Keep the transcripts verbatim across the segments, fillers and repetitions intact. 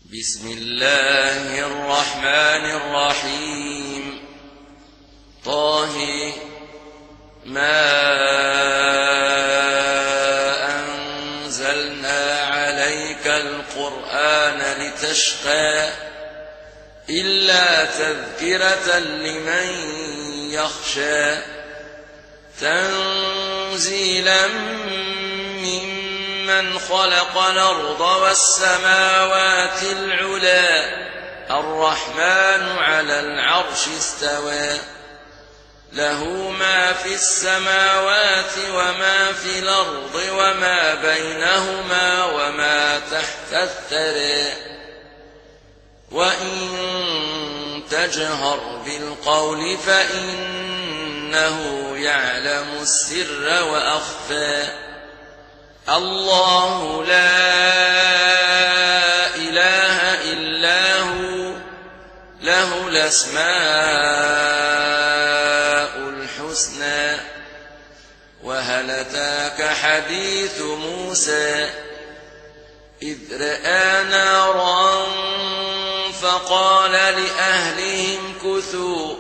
بسم الله الرحمن الرحيم. طه ما أنزلنا عليك القرآن لتشقى إلا تذكرة لمن يخشى تنزيلا ممن خلق الأرض والسماوات العلى الرحمن على العرش استوى له ما في السماوات وما في الأرض وما بينهما وما تحت الثرى وإن تجهر بالقول فإنه يعلم السر وأخفى الله لا إله إلا هو له الأسماء الحسنى وهل أتاك حديث موسى إذ رأى نارا فقال لأهلهم كثوا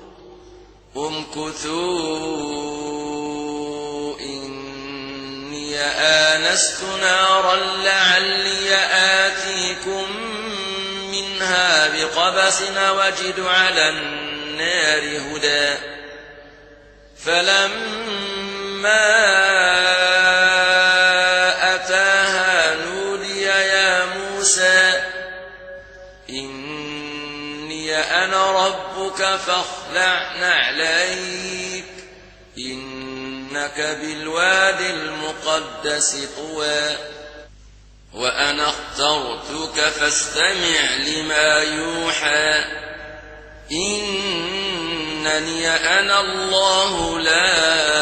امكثوا إني آنست نارا لعلي آتيكم منها بقبس وجد على النار هدى فلما أتاها نودي يا موسى إني أنا ربك فاخلع نعليك إنك بالواد المقدس طوى وأنا اخترتك فاستمع لما يوحى إنني أنا الله لا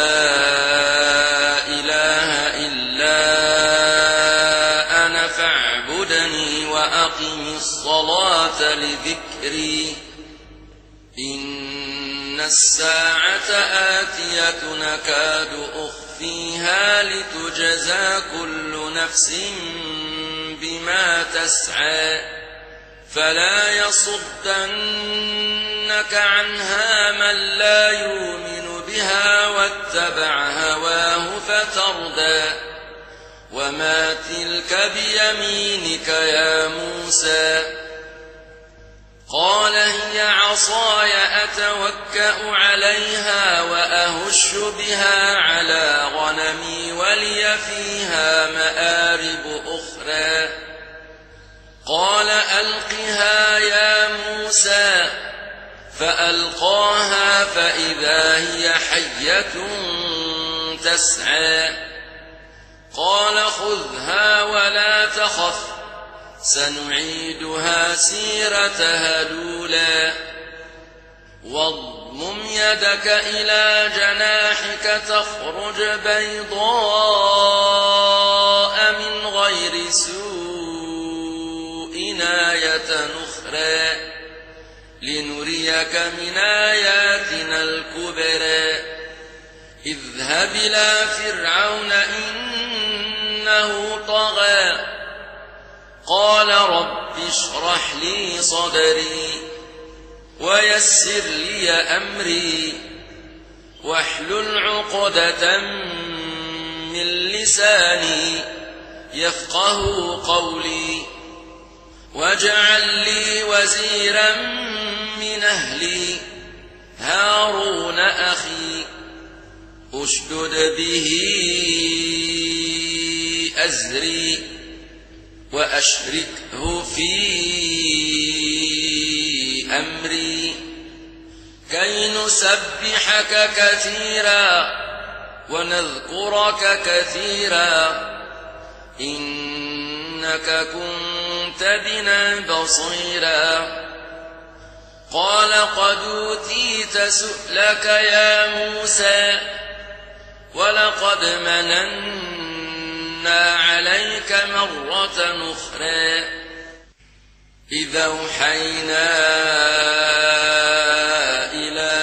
إله إلا أنا فاعبدني وأقم الصلاة لذكري إن الساعة آتية نكاد أخفيها لتجزى كل نفس بما تسعى فلا يصدنك عنها من لا يؤمن بها واتبع هواه فتردى وما تلك بيمينك يا موسى قال هي عصاي أتوكأ عليها وأهش بها على غنمي ولي فيها مآرب أخرى قال ألقها يا موسى فألقاها فإذا هي حية تسعى قال خذها ولا تخف سنعيدها سيرتها الأولى واضمم يدك إلى جناحك تخرج بيضاء من غير سوء آية أخرى لنريك من آياتنا الكبرى اذهب إلى فرعون إنه طغى قال رب اشرح لي صدري ويسر لي أمري واحلل عقدة من لساني يفقه قولي واجعل لي وزيرا من أهلي هارون أخي أشدد به أزري وأشركه في أمري كي نسبحك كثيرا ونذكرك كثيرا إنك كنت بنا بصيرا قال قد أوتيت سؤلك يا موسى ولقد مننا عليك مرة أخرى إذا أوحينا إلى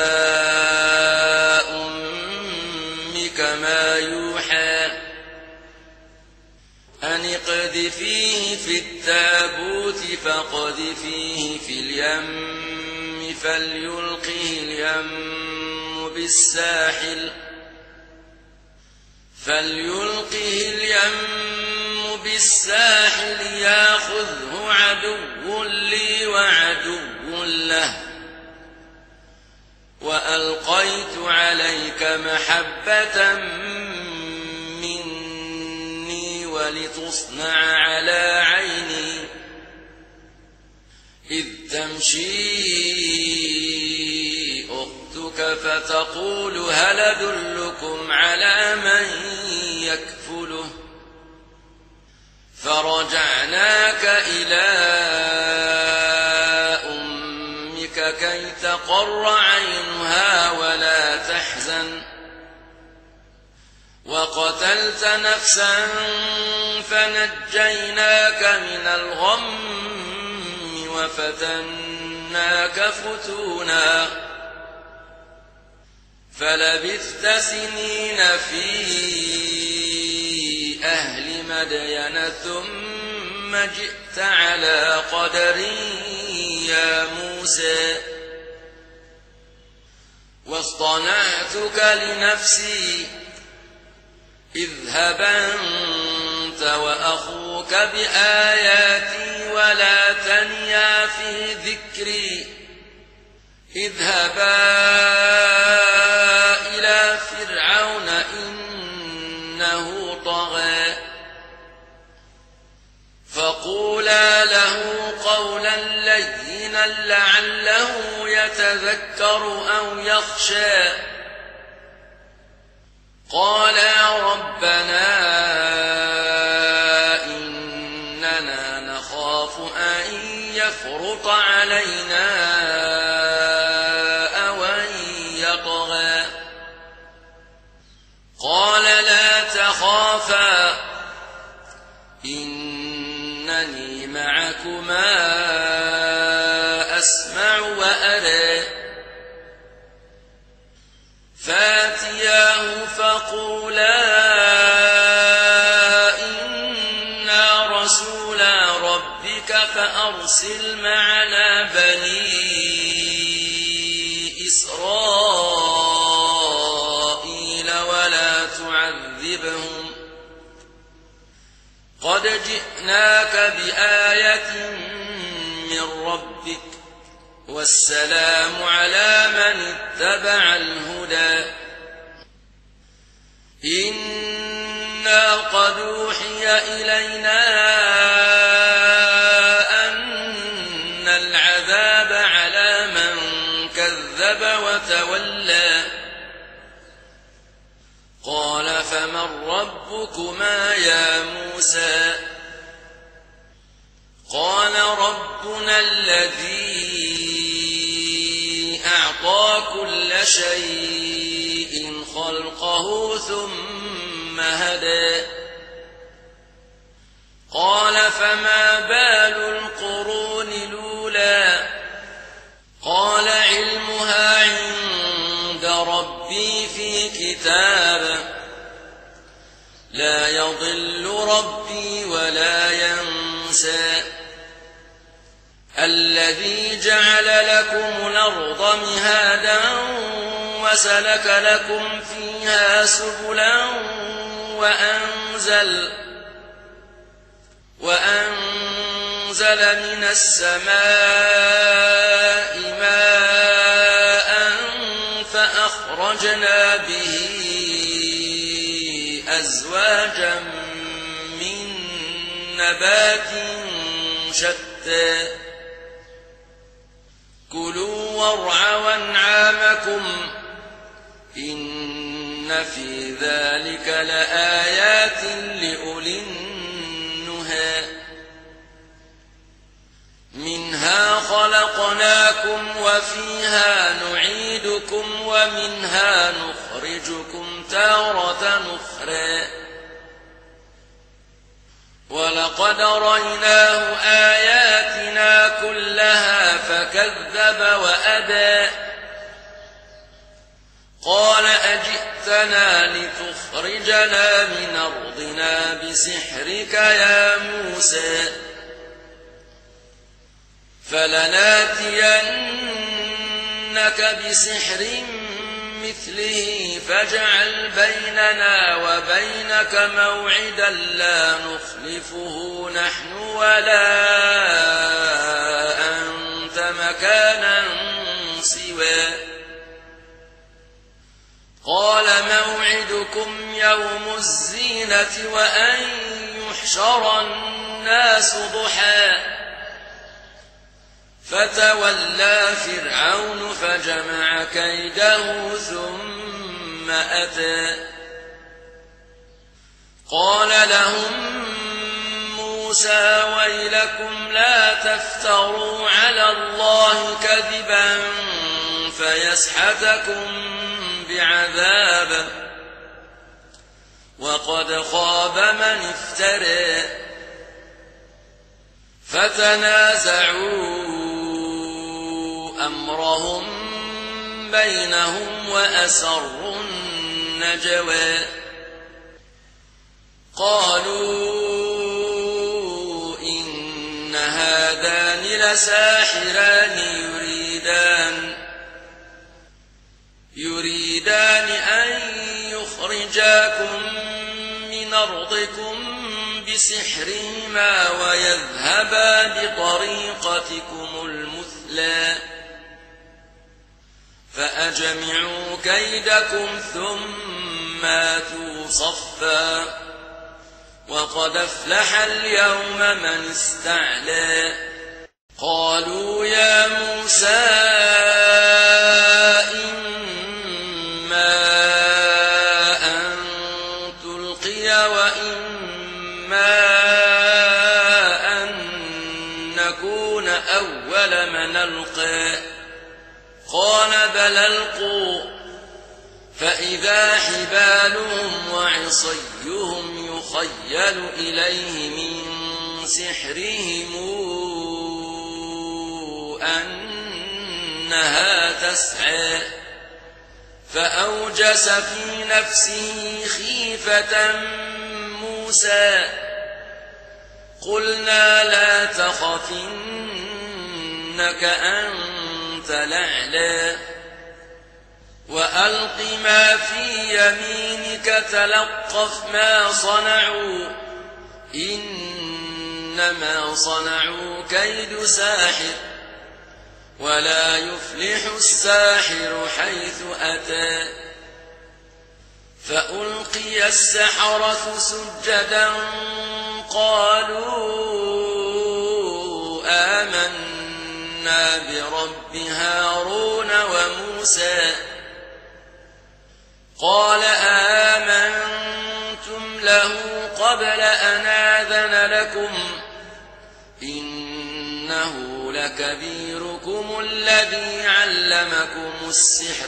أمك ما يوحى أن اقذفيه في التابوت التابوت فاقذفيه في اليم فليلقه اليم بالساحل فليلقه اليم بالساحل ياخذه عدو لي وعدو له وألقيت عليك محبة مني ولتصنع على عيني إذ تمشي أختك فتقول هل أدلكم على من يكفله فرجعناك إلى أمك كي تقر عينها ولا تحزن وقتلت نفسا فنجيناك من الغم وفتناك فتونا فلبثت سنين في أهل مدين ثم جئت على قدر يا موسى واصطنعتك لنفسي اذهب أنت وأخوك بآياتي ولا تنيا في ذكري اذهبا إلى فرعون إنه طغى فقولا له قولا لينا لعله يتذكر أو يخشى قالا ربنا إننا نخاف أن يفرط علينا أو أن يطغى قال لا تخافا إنني معكما أسمع وأرى فاتياه فقولا إنا رسولا ربك فأرسل معنا بني إسرائيل ولا تعذبهم قد جئناك بآية من ربك والسلام على من اتبع الهدى إنا قد أوحي إلينا أن العذاب على من كذب وتولى قال فمن ربكما يا موسى قال ربنا الذي أعطى كل شيء خلقه ثم هدى قال فما بال القرون الأولى قال علمها عند ربي في كتاب لا يضل ربي ولا ينسى الذي جعل لكم الأرض مهادا وسلك لكم فيها سبلا وأنزل وأنزل من السماء ماء فأخرجنا به أزواجا من نبات شتى كلوا وارعوا أنعامكم إن في ذلك لآيات لأولي النهى منها خلقناكم وفيها نعيدكم ومنها نخرجكم تارة أخرى ولقد رأيناه آياتنا كلها فكذب وأبى قال أجئتنا لتخرجنا من أرضنا بسحرك يا موسى فلناتينك بسحر مثله فاجعل بيننا وبينك موعدا لا نخلفه نحن ولا أنت مكانا سواه قال موعدكم يوم الزينة وأن يحشر الناس ضحى فتولى فرعون فجمع كيده ثم أتى قال لهم موسى ويلكم لا تفتروا على الله كذبا فيسحتكم بعذاب وقد خاب من افترى فتنازعوا أمرهم بينهم وأسروا النجوى قالوا إن هذان لساحران يريدان يريدان أن يخرجاكم من أرضكم بسحرهما ويذهبا بطريقتكم المثلى فأجمعوا كيدكم ثم آتوا صفا وقد أفلح اليوم من استعلى قالوا يا موسى إما أن تلقي وإما أن نكون أول من ألقى قال بل ألقوا فإذا حبالهم وعصيهم يخيل إليه من سحرهم أنها تسعى فأوجس في نفسه خيفة موسى قلنا لا تخف إنك أنت الأعلى وألق ما في يمينك تلقف ما صنعوا إنما صنعوا كيد ساحر ولا يفلح الساحر حيث أتى فألقي السحرة سجدا قالوا آمنا برب هارون وموسى قال آمنتم له قبل أن آذن لكم إنه لكبيركم الذي علمكم السحر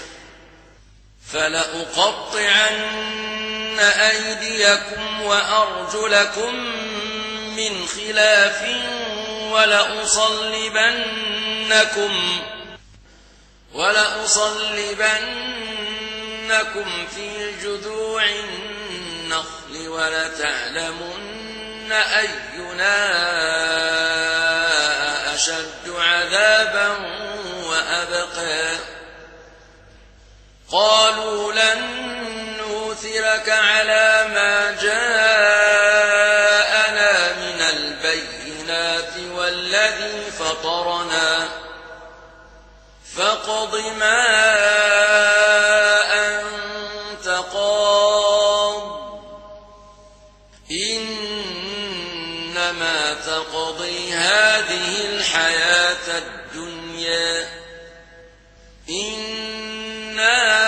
فلأقطعن أيديكم وأرجلكم من خلاف ولأصلبنكم ولأصلبنكم في جذوع النخل ولتعلمن أينا أشد عذابا وأبقى قالوا لن نؤثرك على ما جاءنا من البينات والذي فطرنا فاقض ما أنت قاض إنما تقضي هذه الحياة الدنيا إنا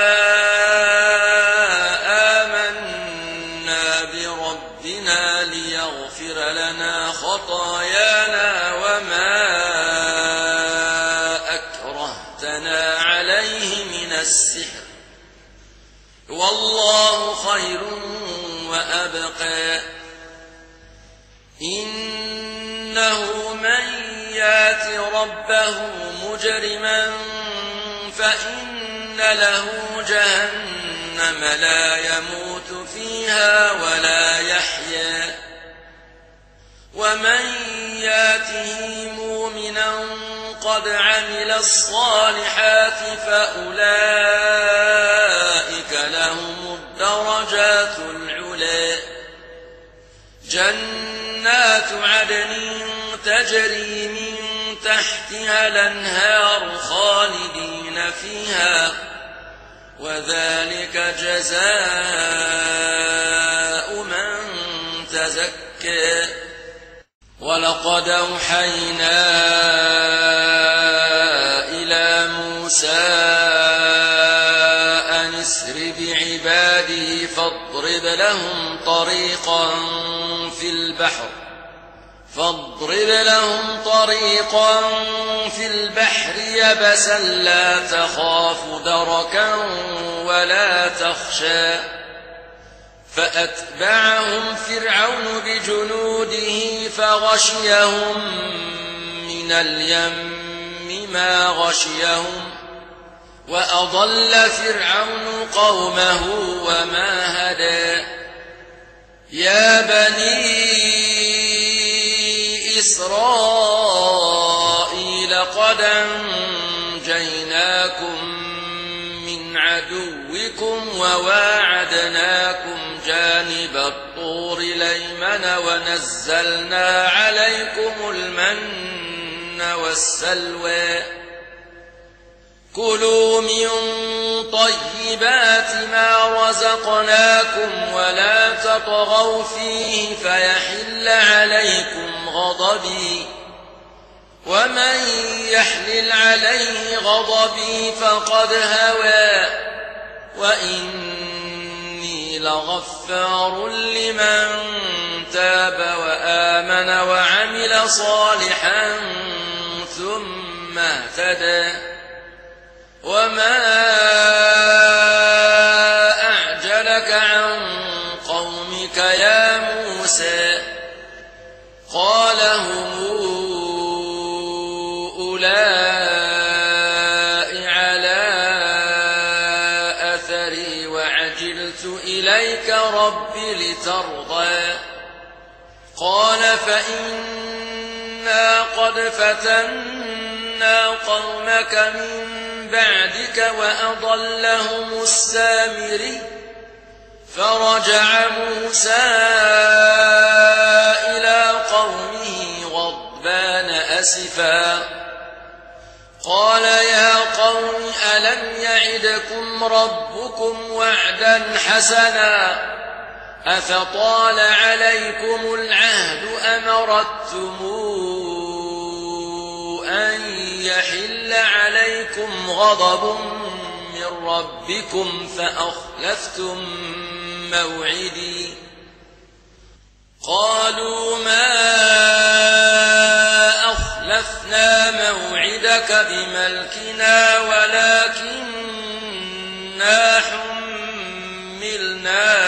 آمنا بربنا ليغفر لنا خطايانا وما أكرهتنا عليه من السحر والله خير وأبقى إنه من يات ربه مجرما فإن له جهنم لا يموت فيها ولا يحيا ومن ذرياته مؤمنا قد عمل الصالحات فأولئك لهم الدرجات العلى جنات عدن تجري من تحتها الأنهار خالدين فيها وذلك جزاء من تزكى ولقد أوحينا إلى موسى أن اسر بعبادي فاضرب لهم طريقا في البحر فاضرب لهم طريقا في البحر يبسا لا تخاف دركا ولا تخشى فأتبعهم فرعون بجنوده فغشيهم من اليم ما غشيهم وأضل فرعون قومه وما هدى يا بني إسرائيل قد أنجيناكم من عدوكم وواعدناكم جانب الطور الأيمن ونزلنا عليكم المن والسلوى كلوا من طيبات ما رزقناكم ولا تطغوا فيه فيحل عليكم غضبي ومن يحلل عليه غضبي فقد هوى وإني لغفار لمن تاب وآمن وعمل صالحا ثم اهتدى وما أعجلك عن قومك يا موسى قال هم أولئك على أثري وعجلت إليك رب لترضى قال فإنا قد فتنا قومك من بعدك وأضلهم السامري فرجع موسى إلى قومه غضبان أسفا قال يا قوم ألم يعدكم ربكم وعدا حسنا أفطال عليكم العهد أم أردتم أن يحل عليكم غضب من ربكم فأخلفتم موعدي قالوا ما أخلفنا موعدك بملكنا ولكننا حملنا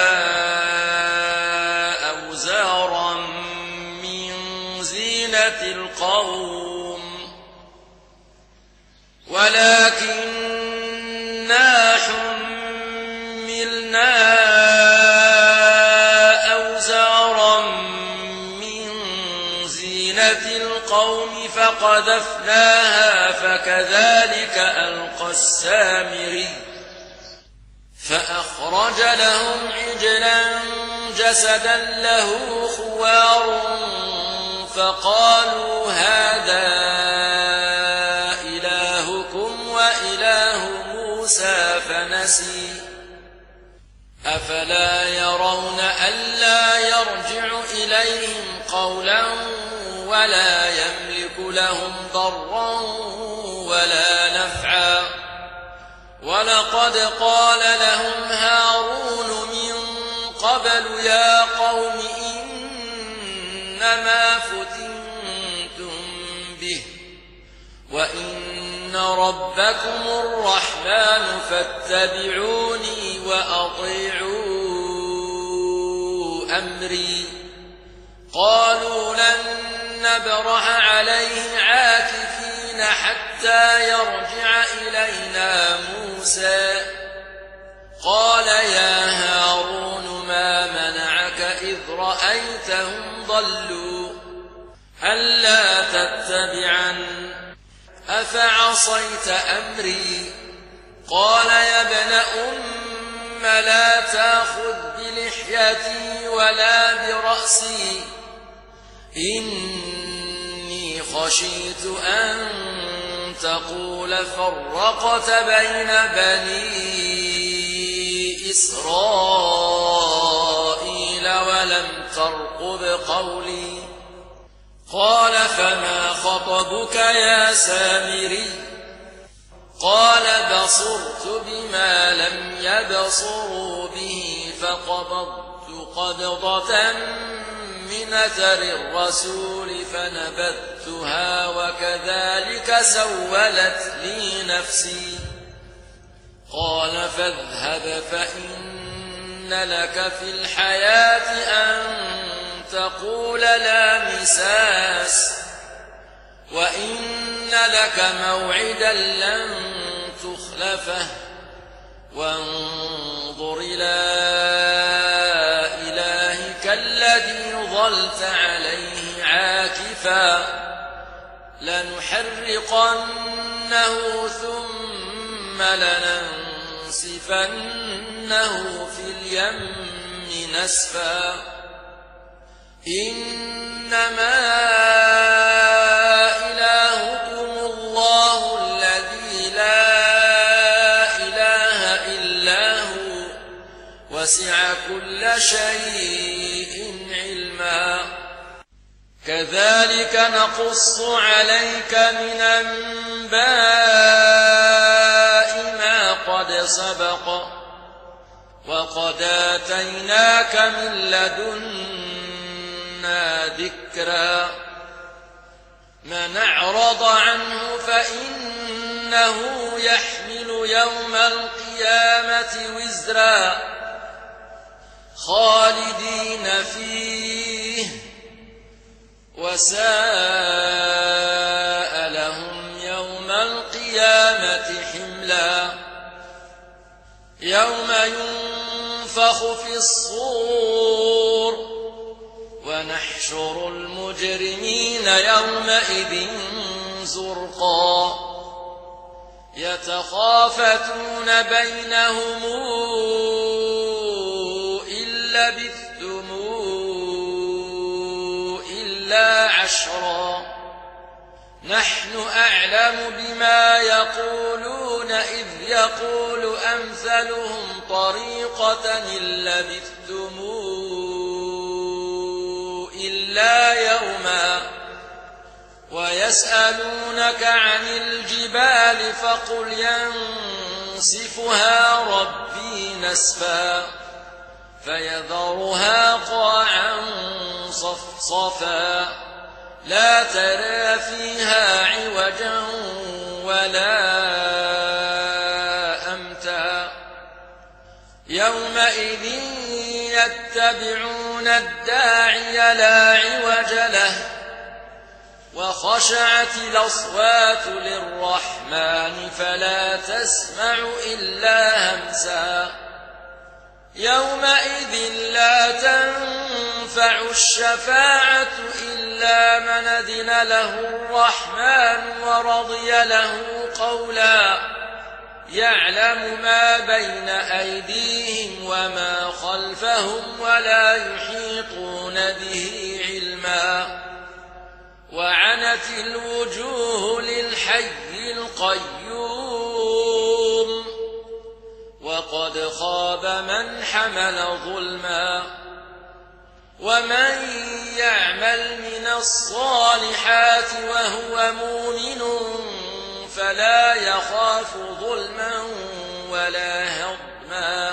أوزارا من زينة القوم ولكننا حملنا أوزارا من زينة القوم فقذفناها فكذلك ألقى السامري فأخرج لهم عجلا جسدا له خوار فقالوا هذا فنسي أفلا يرون ألا يرجع إليهم قولا ولا يملك لهم ضرا ولا نفعا ولقد قال لهم هارون من قبل يا قوم إنما فتنتم به وإن ربكم الرحمن فاتبعوني وأطيعوا أمري قالوا لن نبرح عليه عاكفين حتى يرجع إلينا موسى قال يا هارون ما منعك إذ رأيتهم ضلوا ألا تتبعن أفعصيت أمري قال يا ابن أم لا تأخذ بلحيتي ولا برأسي إني خشيت أن تقول فرقت بين بني إسرائيل ولم ترقب قولي قال فما خطبك يا سامري قال بصرت بما لم يبصروا به فقبضت قبضة من أثر الرسول فنبذتها وكذلك سولت لي نفسي قال فاذهب فإن لك في الحياة أن تقول لا مساس وإن لك موعدا لن تخلفه وانظر إلى إلهك الذي ظلت عليه عاكفا لنحرقنه ثم لننسفنه في اليم نسفا إنما إلهكم الله الذي لا إله إلا هو وسع كل شيء علما كذلك نقص عليك من أنباء ما قد سبق وقد آتيناك من لدنا ذكرا من أعرض عنه فإنه يحمل يوم القيامة وزرا خالدين فيه وساء لهم يوم القيامة حملا يوم ينفخ في الصور ونحشر المجرمين يومئذ زرقا يتخافتون بينهم إن لبثتم إلا عشرا نحن أعلم بما يقولون إذ يقول أمثلهم طريقة إن لبثتم إلا يوما ويسألونك عن الجبال فقل ينسفها ربي نسفا فيذرها قاعا صفصفا لا ترى فيها عوجا ولا أمتا يومئذ يتبعون الداعي لا عوج له وخشعت الأصوات للرحمن فلا تسمع إلا همسا يومئذ لا تنفع الشفاعة إلا من أذن له الرحمن ورضي له قولا يعلم ما بين أيديهم وما خلفهم ولا يحيطون به علما وعنت الوجوه للحي القيوم وقد خاب من حمل ظلما ومن يعمل من الصالحات وهو مؤمن فلا يخاف ظلما ولا هضما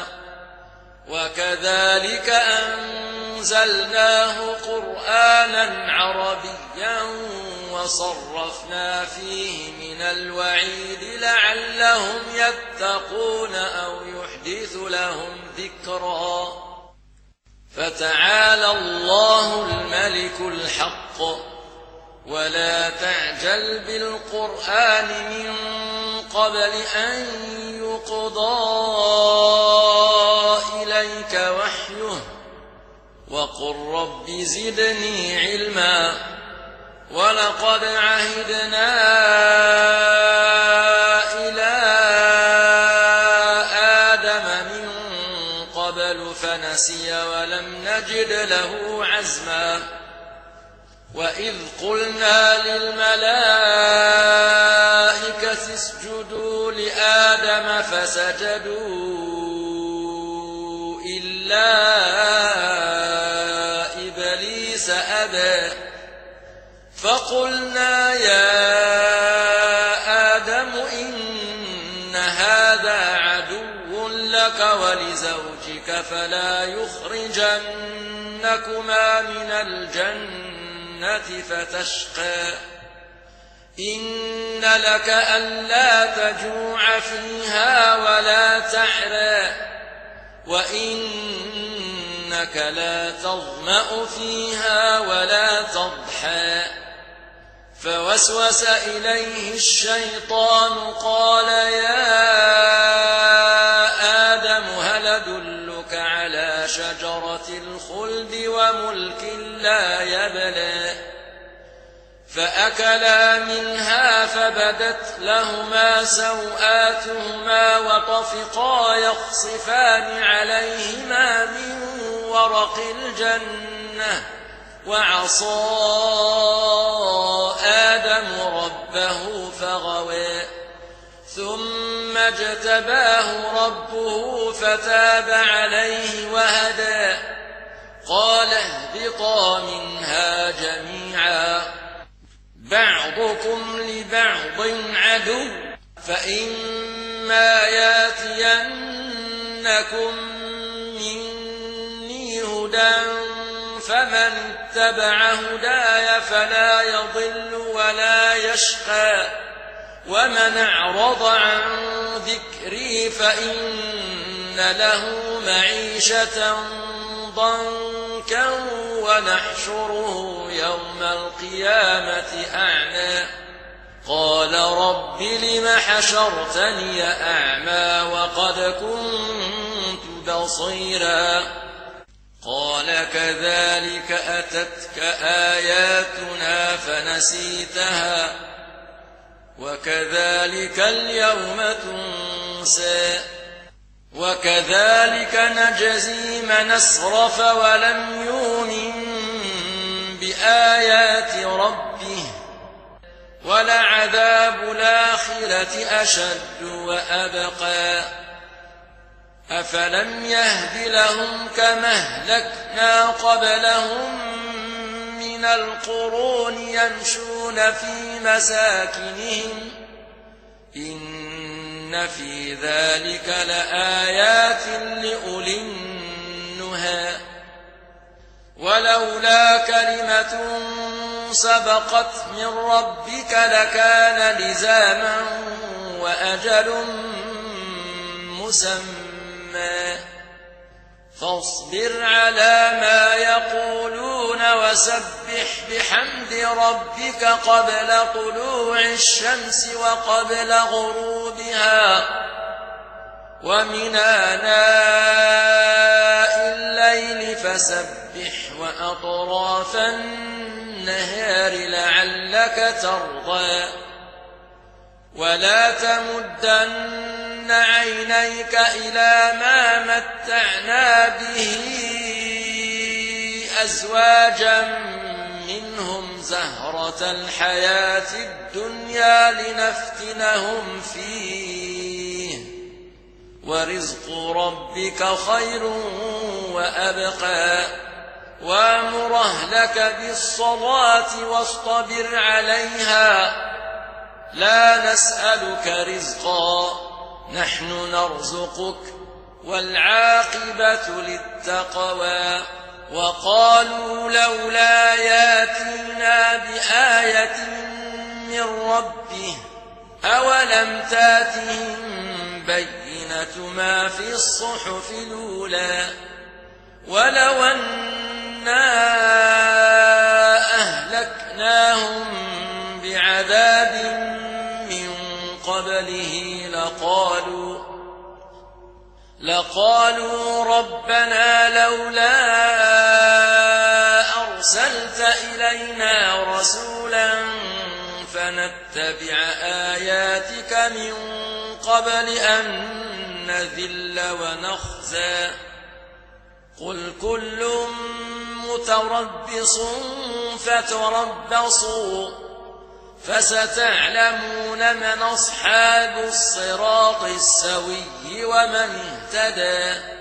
وكذلك أنزلناه قرآنا عربيا وصرفنا فيه من الوعيد لعلهم يتقون أو يحدث لهم ذكرا فتعالى الله الملك الحق ولا تعجل بالقرآن من قبل أن يقضى إليك وحيه وقل رب زدني علما ولقد عهدنا إلى آدم من قبل فنسي ولم نجد له عزما وإذ قلنا للملائكة اسجدوا لآدم فسجدوا إلا إبليس أبى فقلنا يا آدم إن هذا عدو لك ولزوجك فلا يخرجنكما من الجنة فتشقى إن لك ألا تجوع فيها ولا تعرى وإنك لا تظمأ فيها ولا تضحى فوسوس إليه الشيطان قال يا آدم هل أدلك على شجرة الخلد وملك لا يبلى فأكلا منها فبدت لهما سوآتهما وطفقا يخصفان عليهما من ورق الجنة وعصى آدم ربه فغوى ثم اجتباه ربه فتاب عليه وهدى قال اهبطا منها جميعا بعضكم لبعض عدو فإما ياتينكم مني هدى فمن اتبع هداي فلا يضل ولا يشقى ومن أعرض عن ذكري فإن له معيشة ضنكا ونحشره يوم القيامة أعمى قال رب لم حشرتني أعمى وقد كنت بصيرا قال كذلك أتتك آياتنا فنسيتها وكذلك اليوم تنسى وكذلك نجزي من أسرف ولم يؤمن بآيات ربه ولعذاب الآخرة أشد وأبقى أفلم يهد لهم كما أهلكنا قبلهم من القرون يمشون في مساكنهم إن في ذلك لآيات لأولي النهى ولولا كلمة سبقت من ربك لكان لزاما وأجل مسمى فاصبر على ما يقولون وسبح بحمد ربك قبل طلوع الشمس وقبل غروبها ومن آناء الليل فسبح وأطراف النهار لعلك ترضى ولا تمدن عينيك إلى ما متعنا به أزواجا منهم زهرة الحياة الدنيا لنفتنهم فيه ورزق ربك خير وأبقى وامر أهلك بالصلاة واصطبر عليها لا نسألك رزقا نحن نرزقك والعاقبة للتقوى وقالوا لولا ياتينا بآية من ربه أولم تاتهم بينة ما في الصحف الأولى ولو أنا أهلكناهم بعذاب من قبله لقالوا لقالوا ربنا لولا أرسلت إلينا رسولا فنتبع آياتك من قبل أن نذل ونخزى قل كل متربص فتربصوا فستعلمون من أصحاب الصراط السوي ومن اهتدى